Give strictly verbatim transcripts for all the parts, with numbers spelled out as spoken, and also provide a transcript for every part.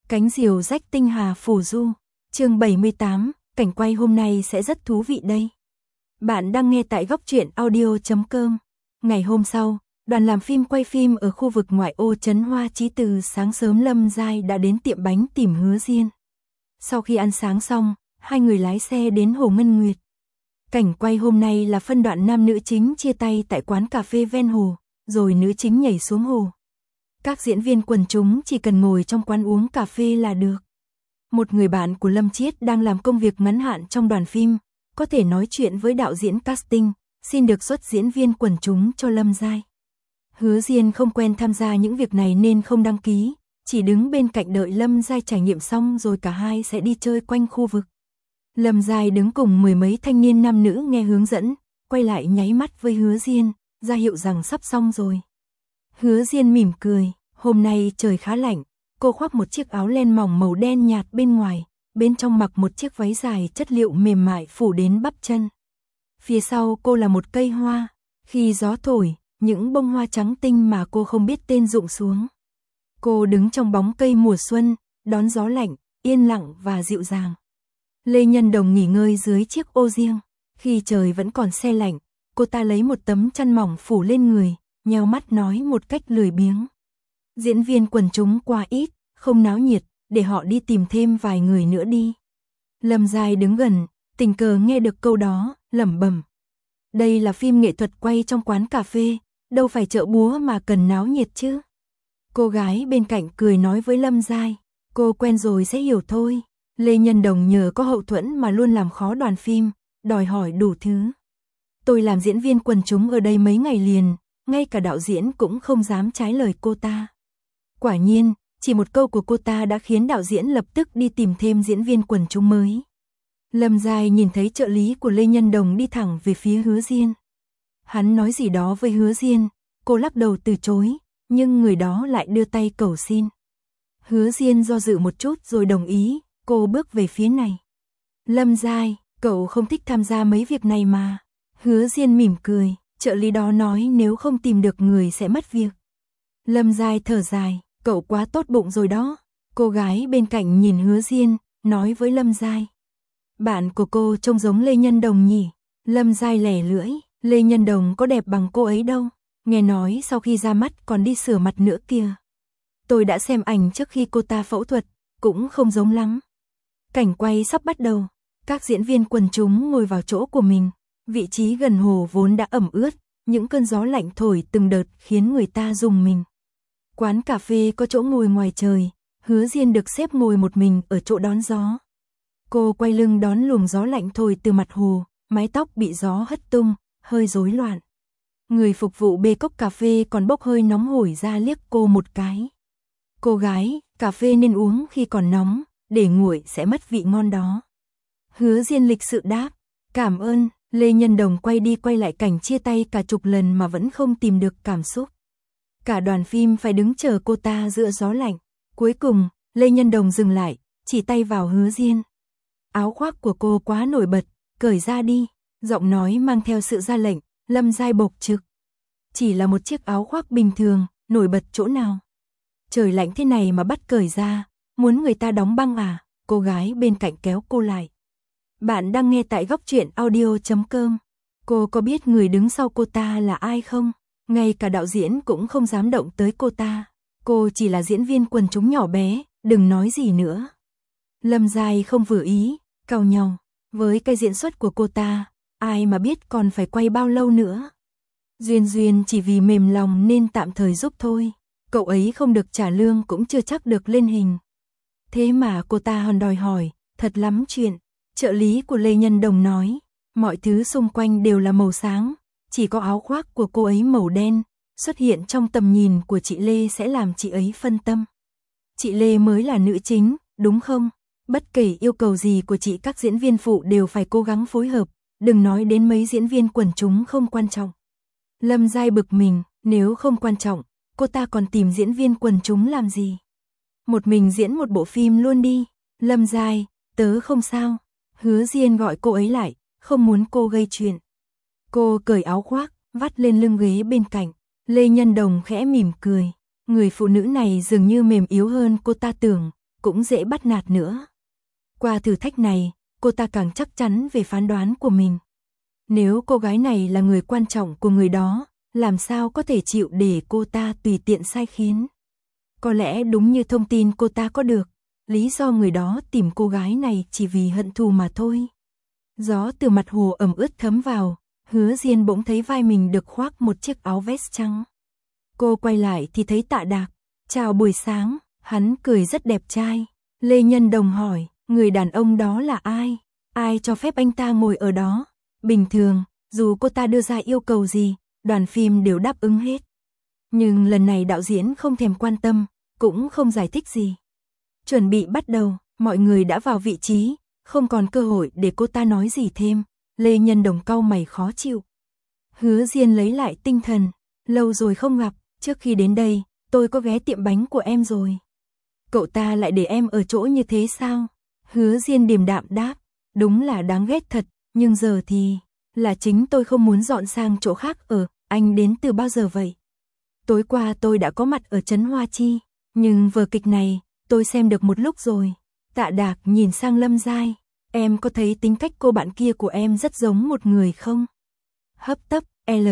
Cánh diều rách tinh hà phù du. Chương bảy mươi tám, cảnh quay hôm nay sẽ rất thú vị đây. Bạn đang nghe tại góc truyện audio chấm com. Ngày hôm sau, đoàn làm phim quay phim ở khu vực ngoại ô trấn Hoa Chí. Từ sáng sớm Lâm Giai đã đến tiệm bánh tìm Hứa Diên. Sau khi ăn sáng xong, hai người lái xe đến Hồ Ngân Nguyệt. Cảnh quay hôm nay là phân đoạn nam nữ chính chia tay tại quán cà phê ven hồ, rồi nữ chính nhảy xuống hồ. Các diễn viên quần chúng chỉ cần ngồi trong quán uống cà phê là được. Một người bạn của Lâm Chiết đang làm công việc ngắn hạn trong đoàn phim, có thể nói chuyện với đạo diễn casting, xin được xuất diễn viên quần chúng cho Lâm Giai. Hứa Diên không quen tham gia những việc này nên không đăng ký, chỉ đứng bên cạnh đợi Lâm Giai trải nghiệm xong rồi cả hai sẽ đi chơi quanh khu vực. Lâm Giai đứng cùng mười mấy thanh niên nam nữ nghe hướng dẫn, quay lại nháy mắt với Hứa Diên, ra hiệu rằng sắp xong rồi. Hứa Diên mỉm cười, hôm nay trời khá lạnh, cô khoác một chiếc áo len mỏng màu đen nhạt bên ngoài, bên trong mặc một chiếc váy dài chất liệu mềm mại phủ đến bắp chân. Phía sau cô là một cây hoa, khi gió thổi, những bông hoa trắng tinh mà cô không biết tên rụng xuống. Cô đứng trong bóng cây mùa xuân, đón gió lạnh, yên lặng và dịu dàng. Lê Nhân Đồng nghỉ ngơi dưới chiếc ô riêng, khi trời vẫn còn se lạnh, cô ta lấy một tấm chăn mỏng phủ lên người, nheo mắt nói một cách lười biếng. Diễn viên quần chúng quá ít, không náo nhiệt, để họ đi tìm thêm vài người nữa đi. Lâm Giai đứng gần, tình cờ nghe được câu đó, lẩm bẩm. Đây là phim nghệ thuật quay trong quán cà phê, đâu phải chợ búa mà cần náo nhiệt chứ. Cô gái bên cạnh cười nói với Lâm Giai, cô quen rồi sẽ hiểu thôi. Lê Nhân Đồng nhờ có hậu thuẫn mà luôn làm khó đoàn phim, đòi hỏi đủ thứ. Tôi làm diễn viên quần chúng ở đây mấy ngày liền, ngay cả đạo diễn cũng không dám trái lời cô ta. Quả nhiên, chỉ một câu của cô ta đã khiến đạo diễn lập tức đi tìm thêm diễn viên quần chúng mới. Lâm Giai nhìn thấy trợ lý của Lê Nhân Đồng đi thẳng về phía Hứa Diên. Hắn nói gì đó với Hứa Diên, cô lắc đầu từ chối, nhưng người đó lại đưa tay cầu xin. Hứa Diên do dự một chút rồi đồng ý, cô bước về phía này. Lâm Giai, cậu không thích tham gia mấy việc này mà. Hứa Diên mỉm cười, trợ lý đó nói nếu không tìm được người sẽ mất việc. Lâm Giai thở dài, cậu quá tốt bụng rồi đó. Cô gái bên cạnh nhìn Hứa Diên, nói với Lâm Giai. Bạn của cô trông giống Lê Nhân Đồng nhỉ? Lâm Giai lẻ lưỡi, Lê Nhân Đồng có đẹp bằng cô ấy đâu. Nghe nói sau khi ra mắt còn đi sửa mặt nữa kìa. Tôi đã xem ảnh trước khi cô ta phẫu thuật, cũng không giống lắm. Cảnh quay sắp bắt đầu, các diễn viên quần chúng ngồi vào chỗ của mình. Vị trí gần hồ vốn đã ẩm ướt, những cơn gió lạnh thổi từng đợt khiến người ta rùng mình. Quán cà phê có chỗ ngồi ngoài trời, Hứa Diên được xếp ngồi một mình ở chỗ đón gió. Cô quay lưng đón luồng gió lạnh thổi từ mặt hồ, mái tóc bị gió hất tung, hơi rối loạn. Người phục vụ bê cốc cà phê còn bốc hơi nóng hổi ra liếc cô một cái. Cô gái, cà phê nên uống khi còn nóng, để nguội sẽ mất vị ngon đó. Hứa Diên lịch sự đáp, cảm ơn. Lê Nhân Đồng quay đi quay lại cảnh chia tay cả chục lần mà vẫn không tìm được cảm xúc. Cả đoàn phim phải đứng chờ cô ta giữa gió lạnh. Cuối cùng, Lê Nhân Đồng dừng lại, chỉ tay vào Hứa Diên. Áo khoác của cô quá nổi bật, cởi ra đi. Giọng nói mang theo sự ra lệnh, Lâm Giai bộc trực. Chỉ là một chiếc áo khoác bình thường, nổi bật chỗ nào? Trời lạnh thế này mà bắt cởi ra, muốn người ta đóng băng à? Cô gái bên cạnh kéo cô lại. Bạn đang nghe tại góc truyện audio chấm com. Cô có biết người đứng sau cô ta là ai không? Ngay cả đạo diễn cũng không dám động tới cô ta. Cô chỉ là diễn viên quần chúng nhỏ bé, đừng nói gì nữa. Lâm Giai không vừa ý, cau nhau. Với cái diễn xuất của cô ta, ai mà biết còn phải quay bao lâu nữa. Duyên Duyên chỉ vì mềm lòng nên tạm thời giúp thôi. Cậu ấy không được trả lương cũng chưa chắc được lên hình. Thế mà cô ta còn đòi hỏi, thật lắm chuyện. Trợ lý của Lê Nhân Đồng nói, mọi thứ xung quanh đều là màu sáng, chỉ có áo khoác của cô ấy màu đen, xuất hiện trong tầm nhìn của chị Lê sẽ làm chị ấy phân tâm. Chị Lê mới là nữ chính, đúng không? Bất kể yêu cầu gì của chị các diễn viên phụ đều phải cố gắng phối hợp, đừng nói đến mấy diễn viên quần chúng không quan trọng. Lâm Giai bực mình, nếu không quan trọng, cô ta còn tìm diễn viên quần chúng làm gì? Một mình diễn một bộ phim luôn đi. Lâm Giai, tớ không sao. Hứa Diên gọi cô ấy lại, không muốn cô gây chuyện. Cô cởi áo khoác, vắt lên lưng ghế bên cạnh. Lê Nhân Đồng khẽ mỉm cười. Người phụ nữ này dường như mềm yếu hơn cô ta tưởng, cũng dễ bắt nạt nữa. Qua thử thách này, cô ta càng chắc chắn về phán đoán của mình. Nếu cô gái này là người quan trọng của người đó, làm sao có thể chịu để cô ta tùy tiện sai khiến. Có lẽ đúng như thông tin cô ta có được, lý do người đó tìm cô gái này chỉ vì hận thù mà thôi. Gió từ mặt hồ ẩm ướt thấm vào, Hứa Diên bỗng thấy vai mình được khoác một chiếc áo vest trắng. Cô quay lại thì thấy Tạ Đạc. Chào buổi sáng, hắn cười rất đẹp trai. Lê Nhân Đồng hỏi, người đàn ông đó là ai? Ai cho phép anh ta ngồi ở đó? Bình thường, dù cô ta đưa ra yêu cầu gì, đoàn phim đều đáp ứng hết. Nhưng lần này đạo diễn không thèm quan tâm, cũng không giải thích gì. Chuẩn bị bắt đầu, mọi người đã vào vị trí, không còn cơ hội để cô ta nói gì thêm. Lê Nhân Đồng cau mày khó chịu. Hứa Diên lấy lại tinh thần, lâu rồi không gặp, trước khi đến đây, tôi có ghé tiệm bánh của em rồi. Cậu ta lại để em ở chỗ như thế sao? Hứa Diên điềm đạm đáp, đúng là đáng ghét thật, nhưng giờ thì, là chính tôi không muốn dọn sang chỗ khác ở, anh đến từ bao giờ vậy? Tối qua tôi đã có mặt ở Trấn Hoa Chi, nhưng vở kịch này, tôi xem được một lúc rồi. Tạ Đạc nhìn sang Lâm Giai, em có thấy tính cách cô bạn kia của em rất giống một người không? Hấp tấp, L,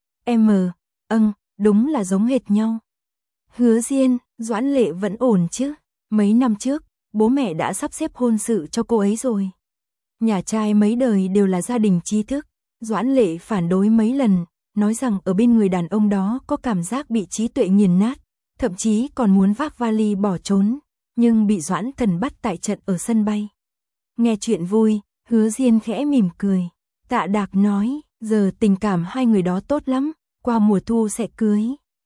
M, âng, đúng là giống hệt nhau. Hứa Diên, Doãn Lệ vẫn ổn chứ? Mấy năm trước, bố mẹ đã sắp xếp hôn sự cho cô ấy rồi. Nhà trai mấy đời đều là gia đình trí thức. Doãn Lệ phản đối mấy lần, nói rằng ở bên người đàn ông đó có cảm giác bị trí tuệ nghiền nát, thậm chí còn muốn vác vali bỏ trốn, nhưng bị Doãn Thần bắt tại trận ở sân bay. Nghe chuyện vui, Hứa Diên khẽ mỉm cười. Tạ Đạc nói, giờ tình cảm hai người đó tốt lắm, qua mùa thu sẽ cưới.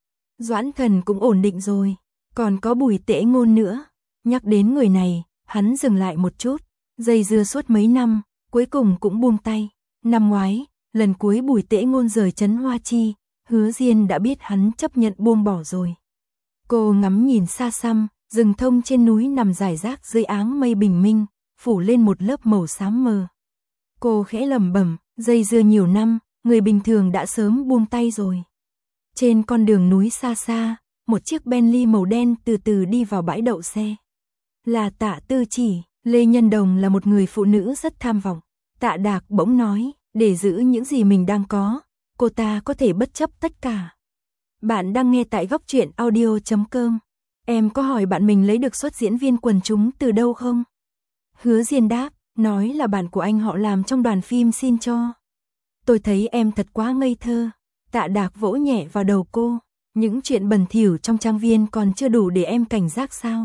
Doãn Thần cũng ổn định rồi, còn có Bùi Tễ Ngôn nữa. Nhắc đến người này, hắn dừng lại một chút, dây dưa suốt mấy năm, cuối cùng cũng buông tay. Năm ngoái, lần cuối Bùi Tễ Ngôn rời Trấn Hoa Chi, Hứa Diên đã biết hắn chấp nhận buông bỏ rồi. Cô ngắm nhìn xa xăm, rừng thông trên núi nằm rải rác dưới áng mây bình minh, phủ lên một lớp màu xám mờ. Cô khẽ lẩm bẩm, dây dưa nhiều năm, người bình thường đã sớm buông tay rồi. Trên con đường núi xa xa, một chiếc Bentley màu đen từ từ đi vào bãi đậu xe. Là Tạ Tư Chỉ. Lê Nhân Đồng là một người phụ nữ rất tham vọng. Tạ Đạc bỗng nói, để giữ những gì mình đang có, cô ta có thể bất chấp tất cả. Bạn đang nghe tại góc truyện audio chấm com. Em có hỏi bạn mình lấy được suất diễn viên quần chúng từ đâu không? Hứa Diên đáp, nói là bạn của anh họ làm trong đoàn phim xin cho. Tôi thấy em thật quá ngây thơ. Tạ Đạc vỗ nhẹ vào đầu cô. Những chuyện bẩn thỉu trong trang viên còn chưa đủ để em cảnh giác sao?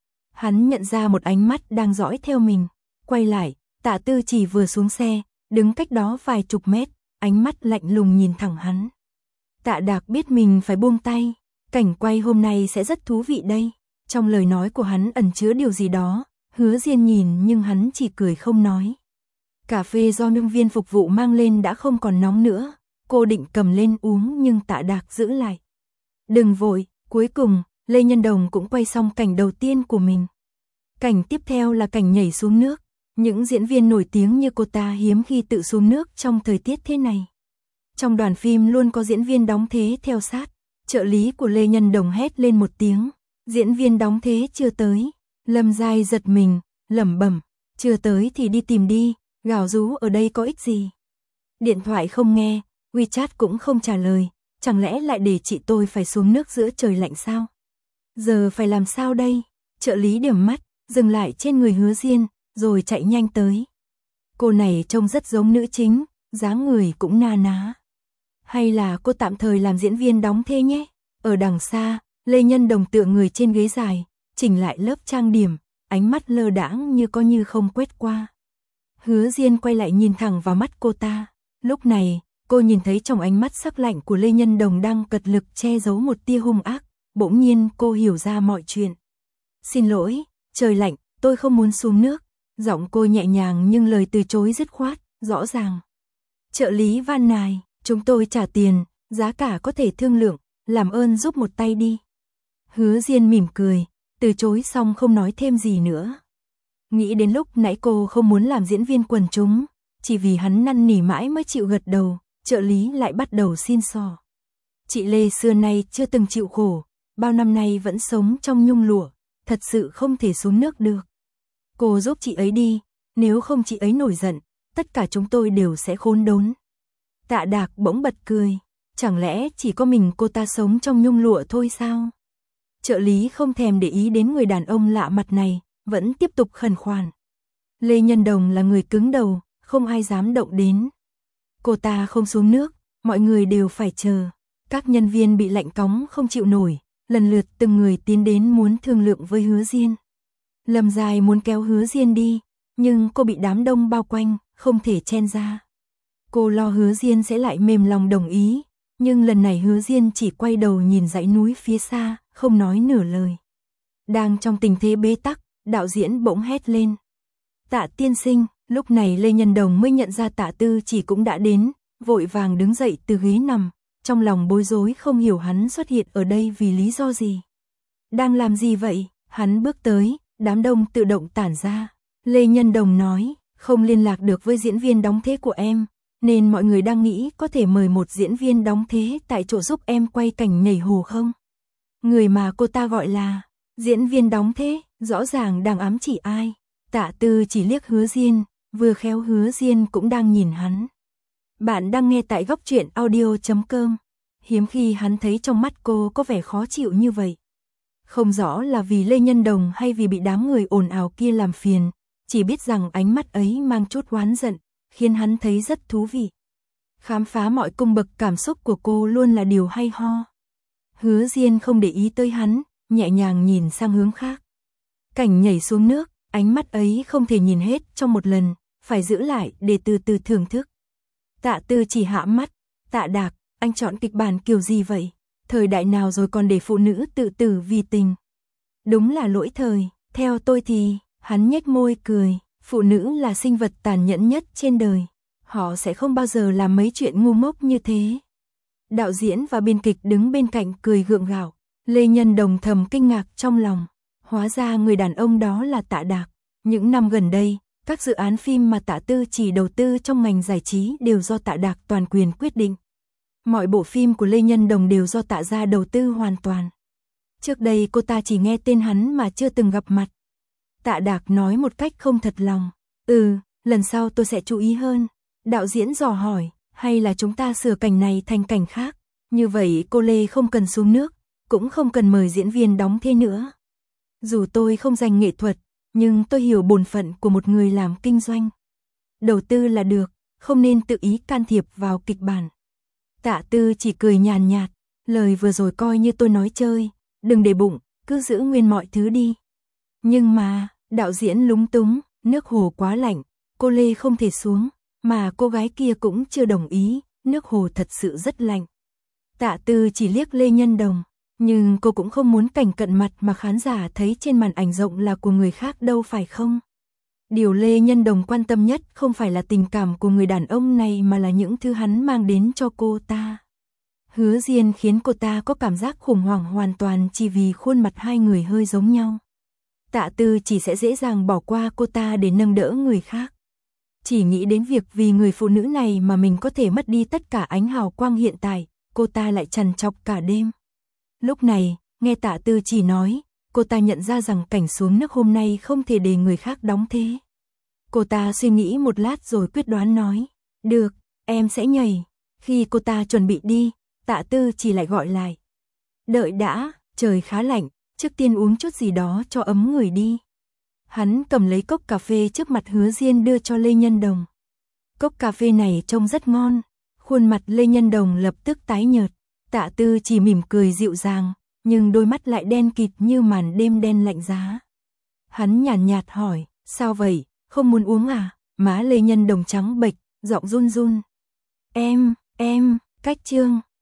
Hắn nhận ra một ánh mắt đang dõi theo mình. Quay lại, Tạ Tư Chỉ vừa xuống xe, đứng cách đó vài chục mét, ánh mắt lạnh lùng nhìn thẳng hắn. Tạ Đạc biết mình phải buông tay. Cảnh quay hôm nay sẽ rất thú vị đây. Trong lời nói của hắn ẩn chứa điều gì đó. Hứa Diên nhìn nhưng hắn chỉ cười không nói. Cà phê do nhân viên phục vụ mang lên đã không còn nóng nữa. Cô định cầm lên uống nhưng Tạ Đạc giữ lại. Đừng vội, cuối cùng, Lê Nhân Đồng cũng quay xong cảnh đầu tiên của mình. Cảnh tiếp theo là cảnh nhảy xuống nước. Những diễn viên nổi tiếng như cô ta hiếm khi tự xuống nước trong thời tiết thế này. Trong đoàn phim luôn có diễn viên đóng thế theo sát. Trợ lý của Lê Nhân Đồng hét lên một tiếng. Diễn viên đóng thế chưa tới. Lâm Giai giật mình, lẩm bẩm, chưa tới thì đi tìm đi, gào rú ở đây có ích gì. Điện thoại không nghe, WeChat cũng không trả lời, chẳng lẽ lại để chị tôi phải xuống nước giữa trời lạnh sao? Giờ phải làm sao đây? Trợ lý điểm mắt, dừng lại trên người Hứa Diên, rồi chạy nhanh tới. Cô này trông rất giống nữ chính, dáng người cũng na ná. Hay là cô tạm thời làm diễn viên đóng thế nhé? Ở đằng xa, Lê Nhân Đồng tựa người trên ghế dài, chỉnh lại lớp trang điểm, ánh mắt lơ đãng như có như không quét qua. Hứa Diên quay lại nhìn thẳng vào mắt cô ta. Lúc này, cô nhìn thấy trong ánh mắt sắc lạnh của Lê Nhân Đồng đang cật lực che giấu một tia hung ác. Bỗng nhiên cô hiểu ra mọi chuyện. Xin lỗi, trời lạnh, tôi không muốn xuống nước. Giọng cô nhẹ nhàng nhưng lời từ chối dứt khoát, rõ ràng. Trợ lý van nài, chúng tôi trả tiền, giá cả có thể thương lượng, làm ơn giúp một tay đi. Hứa Diên mỉm cười, từ chối xong không nói thêm gì nữa. Nghĩ đến lúc nãy cô không muốn làm diễn viên quần chúng, chỉ vì hắn năn nỉ mãi mới chịu gật đầu, trợ lý lại bắt đầu xin xỏ. Chị Lê xưa nay chưa từng chịu khổ, bao năm nay vẫn sống trong nhung lụa, thật sự không thể xuống nước được. Cô giúp chị ấy đi, nếu không chị ấy nổi giận, tất cả chúng tôi đều sẽ khốn đốn. Tạ Đạc bỗng bật cười, chẳng lẽ chỉ có mình cô ta sống trong nhung lụa thôi sao? Trợ lý không thèm để ý đến người đàn ông lạ mặt này, vẫn tiếp tục khẩn khoản. Lê Nhân Đồng là người cứng đầu, không ai dám động đến. Cô ta không xuống nước, mọi người đều phải chờ. Các nhân viên bị lạnh cóng không chịu nổi, lần lượt từng người tiến đến muốn thương lượng với Hứa Diên. Lâm Dài muốn kéo Hứa Diên đi, nhưng cô bị đám đông bao quanh, không thể chen ra. Cô lo Hứa Diên sẽ lại mềm lòng đồng ý, nhưng lần này Hứa Diên chỉ quay đầu nhìn dãy núi phía xa, không nói nửa lời. Đang trong tình thế bế tắc, đạo diễn bỗng hét lên. Tạ tiên sinh, lúc này Lê Nhân Đồng mới nhận ra Tạ Tư Chỉ cũng đã đến, vội vàng đứng dậy từ ghế nằm, trong lòng bối rối không hiểu hắn xuất hiện ở đây vì lý do gì. Đang làm gì vậy? Hắn bước tới, đám đông tự động tản ra. Lê Nhân Đồng nói, không liên lạc được với diễn viên đóng thế của em, nên mọi người đang nghĩ có thể mời một diễn viên đóng thế tại chỗ giúp em quay cảnh nhảy hồ không? Người mà cô ta gọi là diễn viên đóng thế, rõ ràng đang ám chỉ ai. Tạ Tư chỉ liếc Hứa Diên, vừa khéo Hứa Diên cũng đang nhìn hắn. Bạn đang nghe tại góc truyện audio chấm com. Hiếm khi hắn thấy trong mắt cô có vẻ khó chịu như vậy. Không rõ là vì Lê Nhân Đồng hay vì bị đám người ồn ào kia làm phiền, chỉ biết rằng ánh mắt ấy mang chút oán giận, khiến hắn thấy rất thú vị. Khám phá mọi cung bậc cảm xúc của cô luôn là điều hay ho. Hứa Diên không để ý tới hắn, nhẹ nhàng nhìn sang hướng khác. Cảnh nhảy xuống nước, ánh mắt ấy không thể nhìn hết trong một lần, phải giữ lại để từ từ thưởng thức. Tạ Tư chỉ hạ mắt, Tạ Đạc, anh chọn kịch bản kiểu gì vậy? Thời đại nào rồi còn để phụ nữ tự tử vì tình? Đúng là lỗi thời, theo tôi thì, hắn nhếch môi cười, phụ nữ là sinh vật tàn nhẫn nhất trên đời. Họ sẽ không bao giờ làm mấy chuyện ngu ngốc như thế. Đạo diễn và biên kịch đứng bên cạnh cười gượng gạo. Lê Nhân Đồng thầm kinh ngạc trong lòng. Hóa ra người đàn ông đó là Tạ Đạc. Những năm gần đây, các dự án phim mà Tạ Tư Chỉ đầu tư trong ngành giải trí đều do Tạ Đạc toàn quyền quyết định. Mọi bộ phim của Lê Nhân Đồng đều do Tạ gia đầu tư hoàn toàn. Trước đây cô ta chỉ nghe tên hắn mà chưa từng gặp mặt. Tạ Đạc nói một cách không thật lòng. Ừ, lần sau tôi sẽ chú ý hơn. Đạo diễn dò hỏi, hay là chúng ta sửa cảnh này thành cảnh khác? Như vậy cô Lê không cần xuống nước, cũng không cần mời diễn viên đóng thế nữa. Dù tôi không dành nghệ thuật, nhưng tôi hiểu bổn phận của một người làm kinh doanh. Đầu tư là được, không nên tự ý can thiệp vào kịch bản. Tạ Tư chỉ cười nhàn nhạt, lời vừa rồi coi như tôi nói chơi, đừng để bụng, cứ giữ nguyên mọi thứ đi. Nhưng mà, đạo diễn lúng túng, nước hồ quá lạnh, cô Lê không thể xuống, mà cô gái kia cũng chưa đồng ý, nước hồ thật sự rất lạnh. Tạ Tư chỉ liếc Lê Nhân Đồng, nhưng cô cũng không muốn cảnh cận mặt mà khán giả thấy trên màn ảnh rộng là của người khác đâu phải không? Điều Lê Nhân Đồng quan tâm nhất không phải là tình cảm của người đàn ông này mà là những thứ hắn mang đến cho cô ta. Hứa Diên khiến cô ta có cảm giác khủng hoảng hoàn toàn chỉ vì khuôn mặt hai người hơi giống nhau. Tạ Tư chỉ sẽ dễ dàng bỏ qua cô ta để nâng đỡ người khác. Chỉ nghĩ đến việc vì người phụ nữ này mà mình có thể mất đi tất cả ánh hào quang hiện tại, cô ta lại trằn trọc cả đêm. Lúc này, nghe Tạ Tư chỉ nói, cô ta nhận ra rằng cảnh xuống nước hôm nay không thể để người khác đóng thế. Cô ta suy nghĩ một lát rồi quyết đoán nói, được, em sẽ nhảy. Khi cô ta chuẩn bị đi, Tạ Tư chỉ lại gọi lại. Đợi đã, trời khá lạnh, trước tiên uống chút gì đó cho ấm người đi. Hắn cầm lấy cốc cà phê trước mặt Hứa Diên đưa cho Lê Nhân Đồng. Cốc cà phê này trông rất ngon, khuôn mặt Lê Nhân Đồng lập tức tái nhợt. Tạ Tư chỉ mỉm cười dịu dàng, nhưng đôi mắt lại đen kịt như màn đêm đen lạnh giá. Hắn nhàn nhạt hỏi, sao vậy, không muốn uống à? Má Lê Nhân Đồng trắng bệch, giọng run run. Em, em, cách chương.